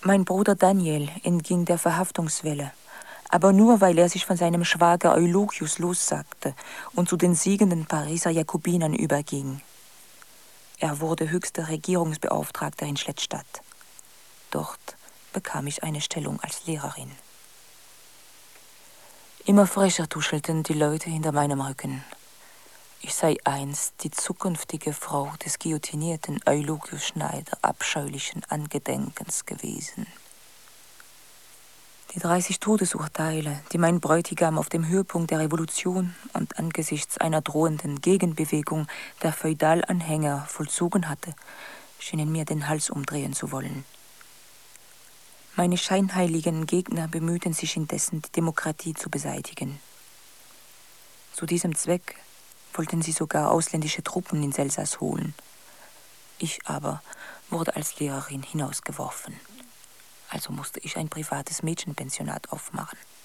Mein Bruder Daniel entging der Verhaftungswelle, aber nur, weil er sich von seinem Schwager Eulogius lossagte und zu den siegenden Pariser Jakobinern überging. Er wurde höchster Regierungsbeauftragter in Schlettstadt. Dort bekam ich eine Stellung als Lehrerin. Immer frecher tuschelten die Leute hinter meinem Rücken. Ich sei einst die zukünftige Frau des guillotinierten Eulogius Schneider abscheulichen Angedenkens gewesen. Die 30 Todesurteile, die mein Bräutigam auf dem Höhepunkt der Revolution und angesichts einer drohenden Gegenbewegung der Feudalanhänger vollzogen hatte, schienen mir den Hals umdrehen zu wollen. Meine scheinheiligen Gegner bemühten sich indessen, die Demokratie zu beseitigen. Zu diesem Zweck wollten sie sogar ausländische Truppen in Elsass holen. Ich aber wurde als Lehrerin hinausgeworfen. Also musste ich ein privates Mädchenpensionat aufmachen.